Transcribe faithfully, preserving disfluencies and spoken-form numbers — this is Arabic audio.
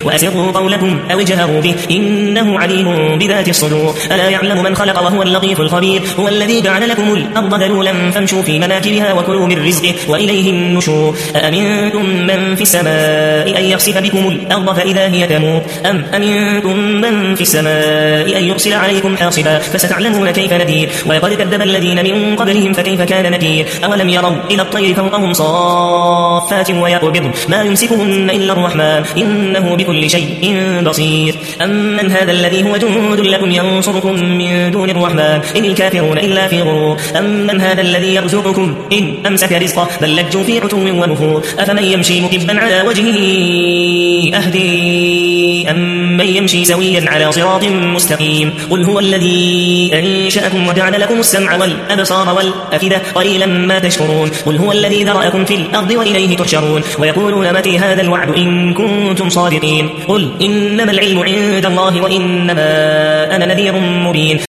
وأسروا قولكم أو اجهروا به إنه عليم بذات الصدور ألا يعلم من خلق وهو اللطيف الخبير هو الذي جعل لكم الأرض ذلولا فامشوا في مناكبها وكلوا من رزقه وإليه النشور أأمنتم من في السماء أن يخسف بكم الأرض فإذا هي تمور أم أمنتم من في السماء أن يرسل عليكم حاصبا فستعلمون كيف نذير ولقد كذب الذين من قبلهم فكيف كان نكير أولم يروا إلى الطير فوقهم صافات ويقبضن ما يمسكهن إلا الرحمن إنه بكل شيء بصير أمن هذا الذي هو جند لكم ينصركم من دون الرحمن إن الكافرون إلا في غرور أمن هذا الذي يرزقكم إن أمسك رزقه بل لجوا في عتو ونفور أفمن يمشي مكبا على وجهه أهدي أم من يمشي سويا على صراط مستقيم قل هو الذي أنشأكم وجعل لكم السمع والأبصار والأفئدة قليلا ما تشكرون قل هو الذي ذرأكم في الأرض وإليه تحشرون ويقولون متى هذا الوعد إن كنتم صادقين قل إنما العلم عند الله وإنما أنا نذير مبين